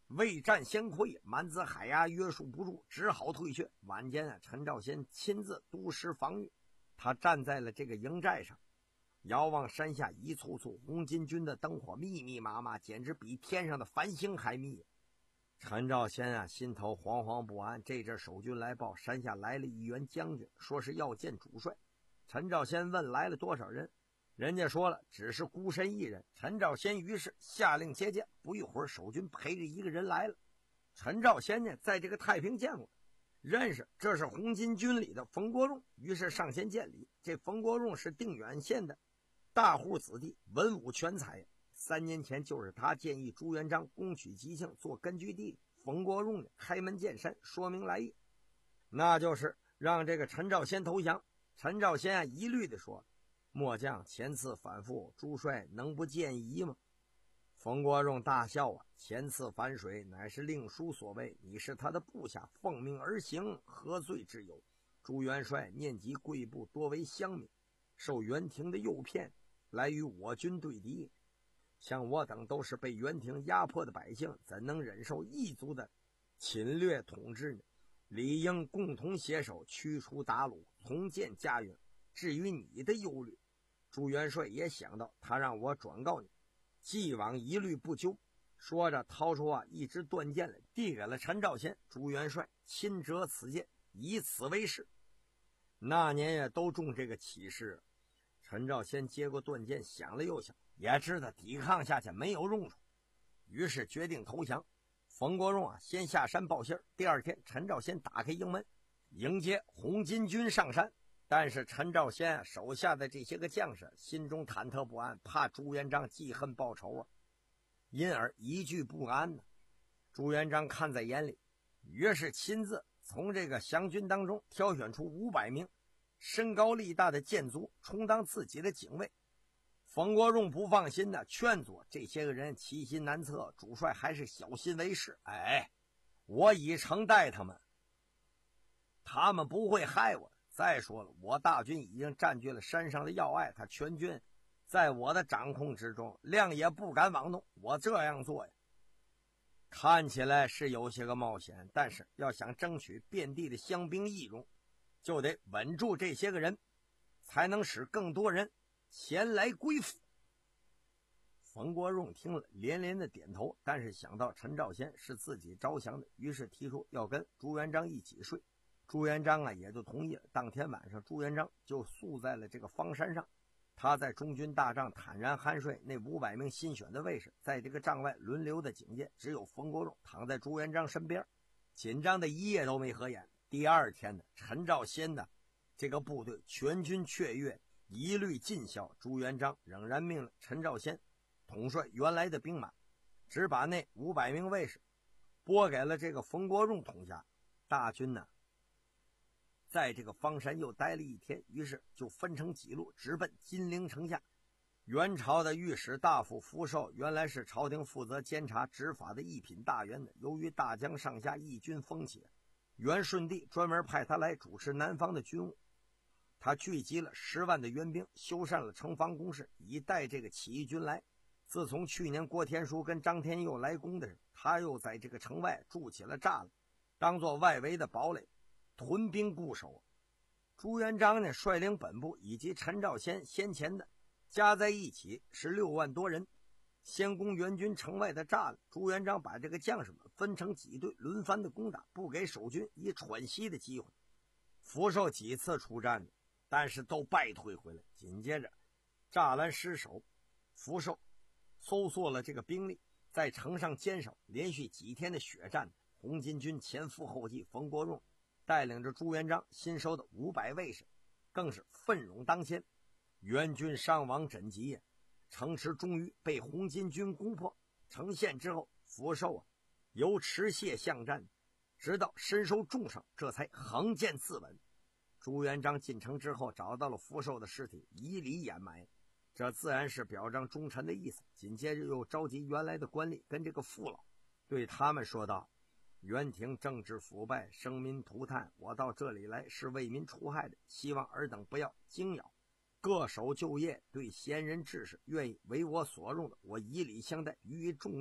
未战先溃，满子海牙约束不住，只好退却。晚间啊，陈兆先亲自督师防御，他站在了这个营寨上，遥望山下一簇簇红巾军的灯火密密麻麻，简直比天上的繁星还密。陈兆先啊，心头惶惶不安。这阵守军来报，山下来了一员将军，说是要见主帅。陈兆先问来了多少人，人家说了只是孤身一人。陈兆先于是下令接见，不一会儿守军陪着一个人来了。陈兆先呢，在这个太平见过，认识这是红巾军里的冯国荣，于是上前见礼。这冯国荣是定远县的大户子弟，文武全才。三年前就是他建议朱元璋攻取吉庆做根据地，冯国荣呢开门见山说明来意，那就是让这个陈兆先投降。陈兆先啊一律的说，末将前次反复，朱帅能不见疑吗？冯国荣大笑啊，前次反水乃是令叔所为，你是他的部下，奉命而行，何罪之有？朱元帅念及贵部多为乡民，受元廷的诱骗，来与我军对敌，像我等都是被元廷压迫的百姓，怎能忍受异族的侵略统治呢？理应共同携手驱除鞑虏，重建家园。至于你的忧虑，朱元帅也想到，他让我转告你，既往一律不究。说着掏出啊一支断剑来，递给了陈兆先。朱元帅亲折此剑，以此为誓。那年也都中这个启示。陈兆先接过断剑，想了又想，也知道抵抗下去没有用处，于是决定投降。冯国荣啊，先下山报信。第二天，陈兆先打开营门，迎接红巾军上山。但是陈兆先啊手下的这些个将士心中忐忑不安，怕朱元璋记恨报仇啊，因而一句不安呢。朱元璋看在眼里，于是亲自从这个降军当中挑选出五百名身高力大的剑卒，充当自己的警卫。冯国荣不放心的劝阻这些个人其心难测，主帅还是小心为是。哎，我已诚待他们，他们不会害我。再说了，我大军已经占据了山上的要隘，他全军在我的掌控之中，亮也不敢妄动。我这样做呀，看起来是有些个冒险，但是要想争取遍地的乡兵义勇，就得稳住这些个人，才能使更多人前来归附。冯国荣听了连连的点头，但是想到陈兆先是自己招降的，于是提出要跟朱元璋一起睡。朱元璋啊也就同意了。当天晚上，朱元璋就宿在了这个方山上，他在中军大帐坦然酣睡。那五百名新选的卫士在这个帐外轮流的警戒，只有冯国荣躺在朱元璋身边，紧张的一夜都没合眼。第二天呢，陈兆先的这个部队全军雀跃，一律尽孝。朱元璋仍然命令陈兆先统帅原来的兵马，只把那五百名卫士拨给了这个冯国荣统辖。大军呢在这个方山又待了一天，于是就分成几路直奔金陵城下。元朝的御史大夫福寿原来是朝廷负责监察执法的一品大员的，由于大江上下义军风起，元顺帝专门派他来主持南方的军务。他聚集了十万的援兵，修缮了城防工事，以待这个起义军来。自从去年郭天书跟张天佑来攻的时候，他又在这个城外筑起了栅栏，当作外围的堡垒，屯兵固守。朱元璋呢率领本部以及陈兆先先前的加在一起是六万多人，先攻援军城外的栅栏。朱元璋把这个将士们分成几队，轮番的攻打，不给守军以喘息的机会。福寿几次出战，但是都败退回来。紧接着栅栏失守，福寿搜索了这个兵力，在城上坚守，连续几天的血战，红巾军前赴后继。冯国荣带领着朱元璋新收的五百卫士，更是奋勇当先，援军伤亡枕藉呀。城池终于被红巾军攻破。城陷之后，福寿啊由持械巷战，直到身受重伤，这才横剑自刎。朱元璋进城之后，找到了福寿的尸体，以礼掩埋，这自然是表彰忠臣的意思。紧接着又召集原来的官吏跟这个父老，对他们说道：元廷政治腐败，生民涂炭，我到这里来是为民除害的，希望尔等不要惊扰，各守就业，对贤人志士愿意为我所用的，我以礼相待，予以重用。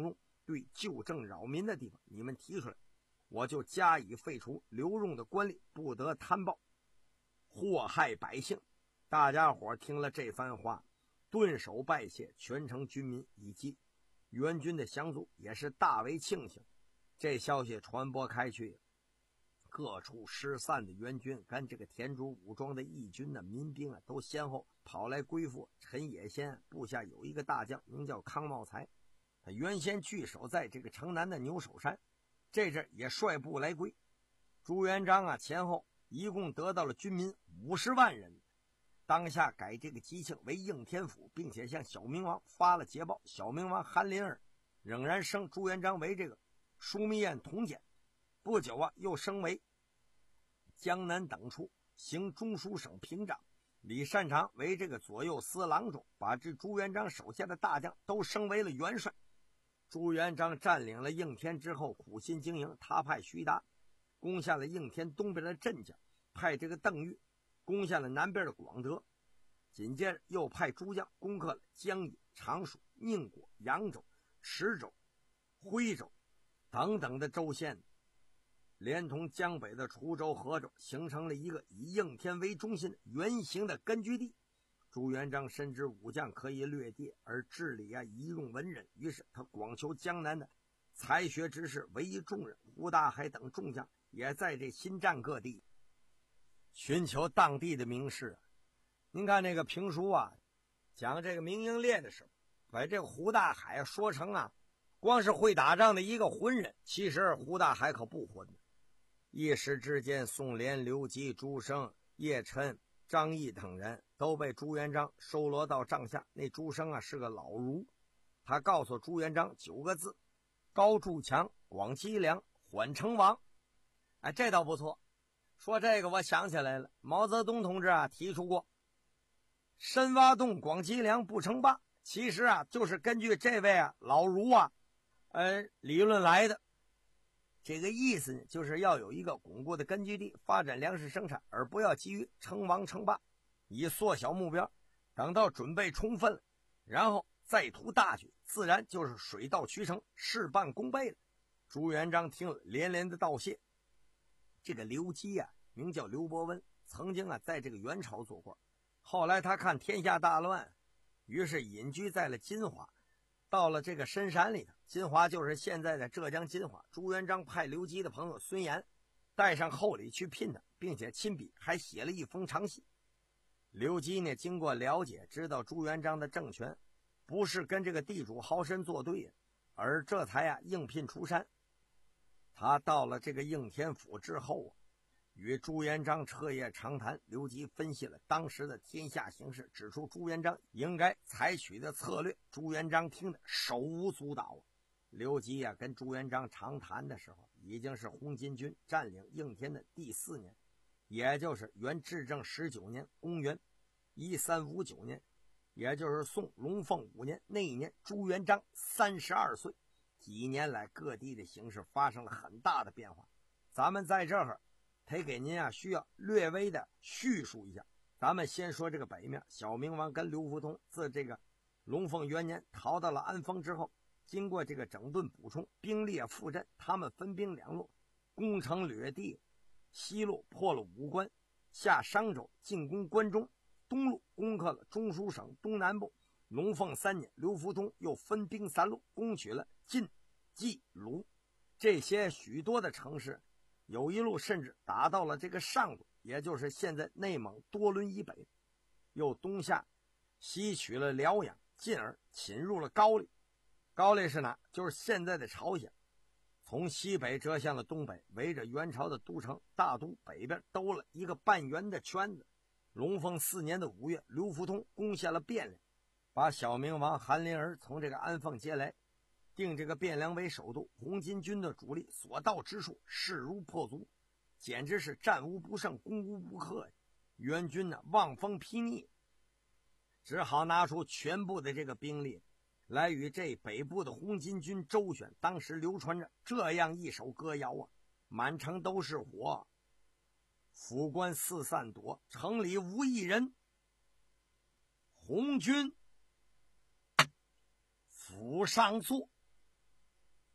对旧政扰民的地方，你们提出来，我就加以废除。刘荣的官吏不得贪暴，祸害百姓。大家伙听了这番话，顿首拜谢，全城军民以及援军的降卒也是大为庆幸。这消息传播开去，各处失散的援军跟这个田主武装的义军的民兵啊，都先后跑来归附。陈野先部下有一个大将名叫康茂才，他原先据守在这个城南的牛首山，这阵也率部来归。朱元璋啊，前后一共得到了军民五十万人，当下改这个吉庆为应天府，并且向小明王发了捷报。小明王韩林儿仍然升朱元璋为这个枢密院统监，不久啊，又升为江南等处行中书省平章。李善长为这个左右司郎中，把这朱元璋手下的大将都升为了元帅。朱元璋占领了应天之后，苦心经营，他派徐达攻下了应天东边的镇江，派这个邓玉攻下了南边的广德，紧接着又派诸将攻克了江阴、常熟、宁国、扬州、池州、徽州等等的州县，连同江北的滁州、河州，形成了一个以应天为中心的圆形的根据地。朱元璋深知武将可以掠地，而治理啊宜用文人，于是他广求江南的才学之士委以重任。胡大海等众将也在这新战各地寻求当地的名士。您看这个评书啊，讲这个明英烈的时候，把这个胡大海说成啊光是会打仗的一个浑人，其实胡大海可不浑。一时之间，宋濂、刘基、朱升、叶琛、张毅等人都被朱元璋收罗到帐下。那朱升啊是个老儒，他告诉朱元璋九个字：高筑墙，广积粮，缓称王。哎，这倒不错。说这个我想起来了，毛泽东同志啊提出过深挖洞，广积粮，不称霸，其实啊就是根据这位啊老儒啊呃理论来的。这个意思呢，就是要有一个巩固的根据地，发展粮食生产，而不要急于称王称霸，以缩小目标，等到准备充分了，然后再图大举，自然就是水到渠成，事半功倍了。朱元璋听了连连的道谢。这个刘基啊名叫刘伯温，曾经啊在这个元朝做过，后来他看天下大乱，于是隐居在了金华，到了这个深山里头，金华就是现在的浙江金华。朱元璋派刘基的朋友孙岩带上厚礼去聘他，并且亲笔还写了一封长信。刘基呢经过了解，知道朱元璋的政权不是跟这个地主豪绅作对，而这才啊应聘出山。他到了这个应天府之后啊，与朱元璋彻夜长谈。刘基分析了当时的天下形势，指出朱元璋应该采取的策略。朱元璋听得手舞足蹈啊。刘基啊跟朱元璋长谈的时候，已经是红巾军占领应天的第四年，也就是元至正十九年，公元一三五九年，也就是宋龙凤五年。那一年朱元璋三十二岁。几年来各地的形势发生了很大的变化，咱们在这儿得给您啊需要略微的叙述一下。咱们先说这个北面，小明王跟刘福通自这个龙凤元年逃到了安丰之后，经过这个整顿补充，兵力复阵，他们分兵两路，攻城掠地。西路破了武关，下商州进攻关中，东路攻克了中书省东南部。龙凤三年，刘福通又分兵三路，攻取了晋、冀、鲁这些许多的城市，有一路甚至打到了这个上路，也就是现在内蒙多伦以北，又东下西取了辽阳，进而侵入了高丽。高丽是哪？就是现在的朝鲜。从西北折向了东北，围着元朝的都城大都北边兜了一个半圆的圈子。龙凤四年的五月，刘福通攻下了汴梁，把小明王韩林儿从这个安凤接来，定这个汴梁为首都。红巾军的主力所到之处势如破竹，简直是战无不胜，攻无不克。元军呢望风披靡，只好拿出全部的这个兵力来与这北部的红巾军周旋。当时流传着这样一首歌谣啊：满城都是火，府官四散躲，城里无一人。红军府上坐，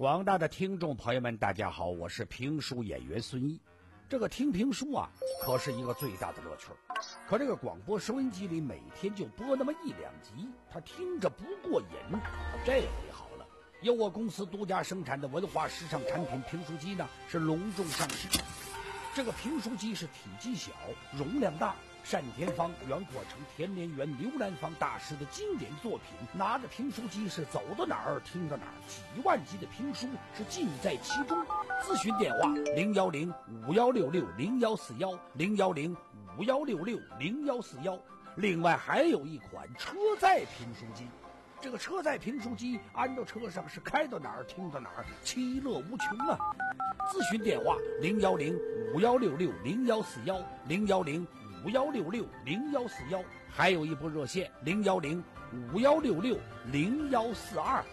广大的听众朋友们，大家好，我是评书演员孙毅。这个听评书啊，可是一个最大的乐趣。可这个广播收音机里每天就播那么一两集，他听着不过瘾。这回好了，由我公司独家生产的文化时尚产品评书机呢，是隆重上市。这个评书机是体积小，容量大。单田芳、袁阔成、田连元、刘兰芳大师的经典作品，拿着评书机是走到哪儿听到哪儿，几万集的评书是尽在其中。咨询电话零幺零五幺六六零幺四幺零幺零五幺六六零幺四幺。另外还有一款车载评书机，这个车载评书机安到车上是开到哪儿听到哪儿，其乐无穷啊！咨询电话零幺零五幺六六零幺四幺零幺零五幺六六零幺四幺，还有一部热线零幺零五幺六六零幺四二。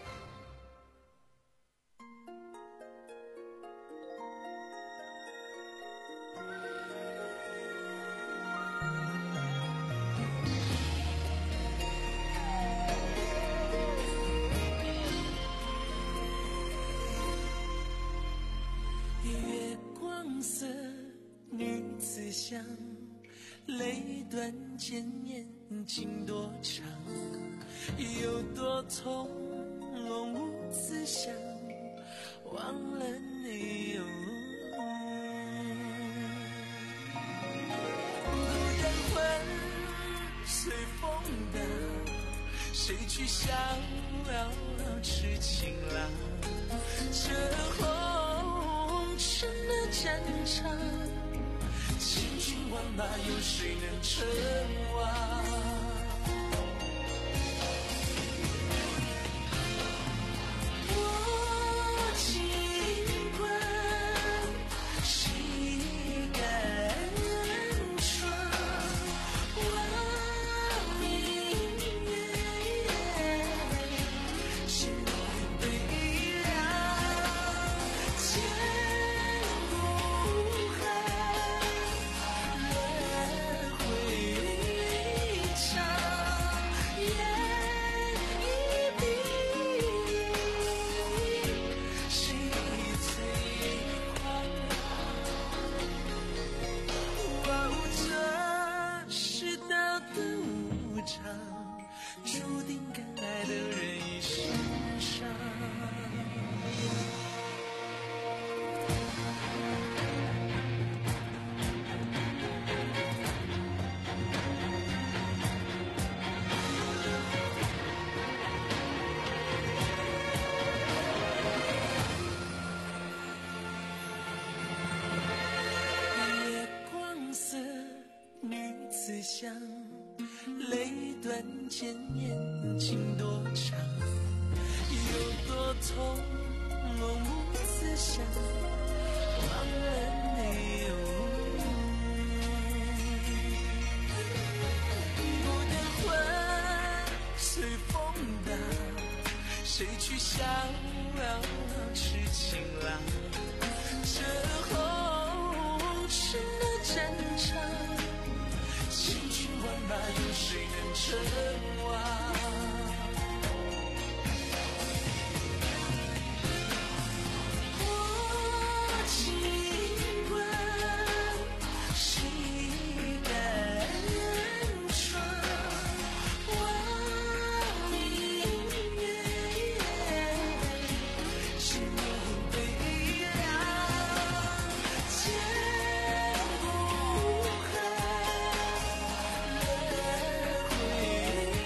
月光色，女子香。泪断千年情多长，有多从容无思想，忘了你哦。孤单魂随风荡，谁去逍遥痴情郎？这红尘的战场，千军万马，有谁能称王？我尽管谁敢闯？望明月，心里悲凉，千古海。注定跟爱的人一生伤。月光色，女子香。泪断千年情多长，有多从容无思想，忘了你哦。孤单魂随风荡，谁去逍遥痴情郎？这红尘的战场，千军万马，有谁能称王？我尽管谁敢闯？望明月，心里悲凉，千古海。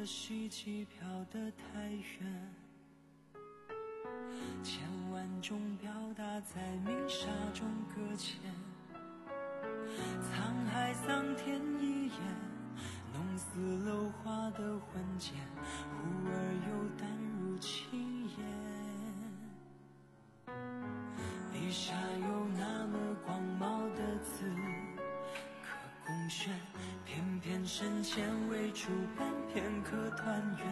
可惜机飘得太远，千万种表达在明沙中搁浅，沧海桑田一眼，弄死楼花的魂剑，忽而又淡如轻烟。笔下有那么广袤的字可供选，偏偏身前未出版，片刻团圆。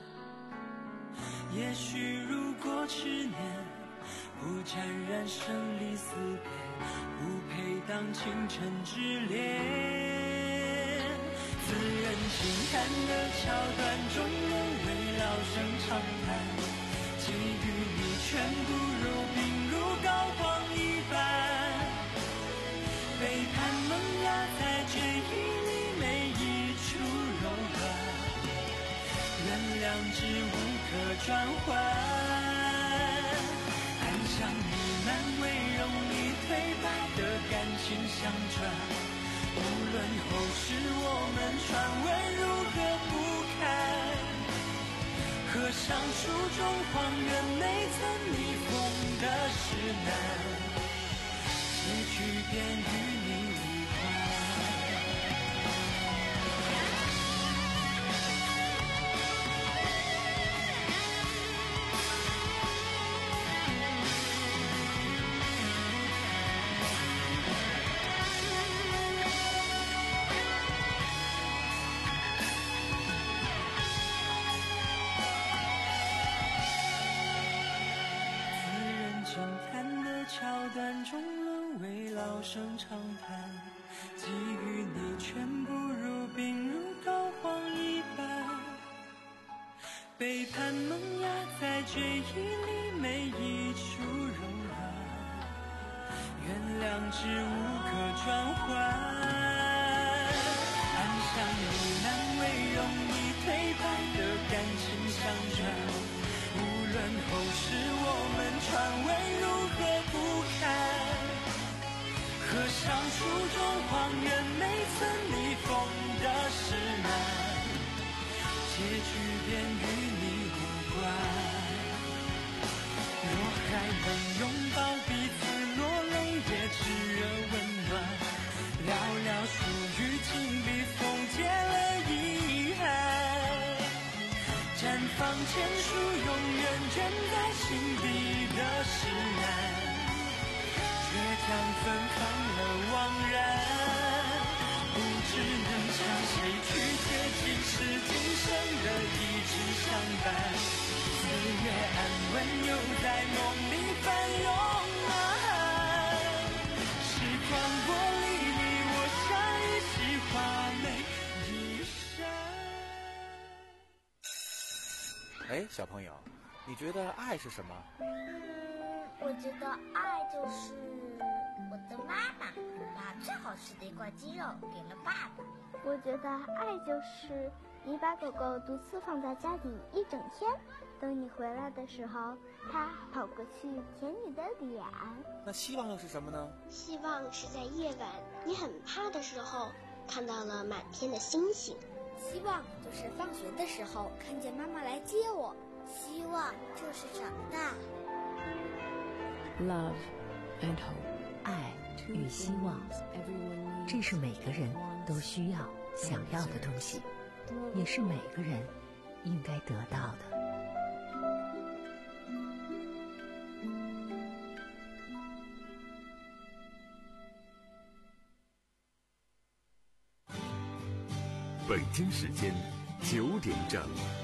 也许如果执念不沾染生离死别，不配当倾城之恋。自认轻看的桥段中人未老生长谈，给予你全部如冰如膏肓一般，背叛萌芽在追忆里每一处柔软，原谅之无可转换，暗香弥漫为容易颓败的感情相传，无论后世我们传闻如何不堪，合上书中荒原没曾逆风的石难，结局便与你无关。桥段中沦为老生常谈，给予你全部如冰如膏肓一般，背叛萌芽在追忆里每一处柔软，原谅之无可转换，暗香弥漫为容易颓败的感情相传，无论后世我们传闻如何不堪，合上书中荒原没曾逆风的石难，结局便与你无关。若还能拥抱彼此，落泪也炽热温暖，寥寥数语经历封结了遗憾，绽放千树永远卷在心底的石难，倔强芬芳了惘然，不知能向谁去接近是今生的一直相伴，四月安稳又在梦里翻涌呐喊，时光玻璃里我像一袭华美衣衫。 哎，小朋友，你觉得爱是什么？ 嗯，我觉得爱就是我的妈妈把最好吃的一块鸡肉给了爸爸。 我觉得爱就是你把狗狗独自放在家里一整天，等你回来的时候，它跑过去舔你的脸。 那希望又是什么呢？ 希望是在夜晚你很怕的时候，看到了满天的星星。 希望就是放学的时候看见妈妈来接我。 希望就是长大。 Love and hope， 爱与希望，这是每个人都需要、想要的东西，也是每个人应该得到的。 北京时间九点整。